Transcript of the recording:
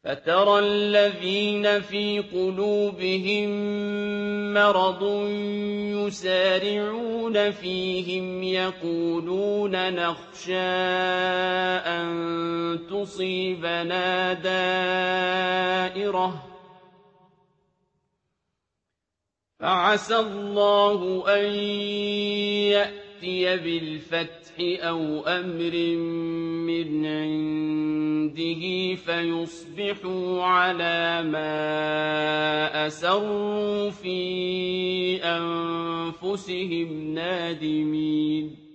فَتَرَى الَّذِينَ فِي قُلُوبِهِم مَّرَضٌ يُسَارِعُونَ فِيهِمْ يَقُولُونَ نَخْشَىٰ أَن تُصِيبَنَا دَائِرَةٌ ۚ فَعَسَى اللَّهُ أَن يَأْتِيَ بِالْفَتْحِ أَوْ أَمْرٍ مِّنْ عِندِهِ فَيُصْبِحُوا عَلَىٰ مَا أَسَرُّوا فِي أَنفُسِهِمْ نَادِمِينَ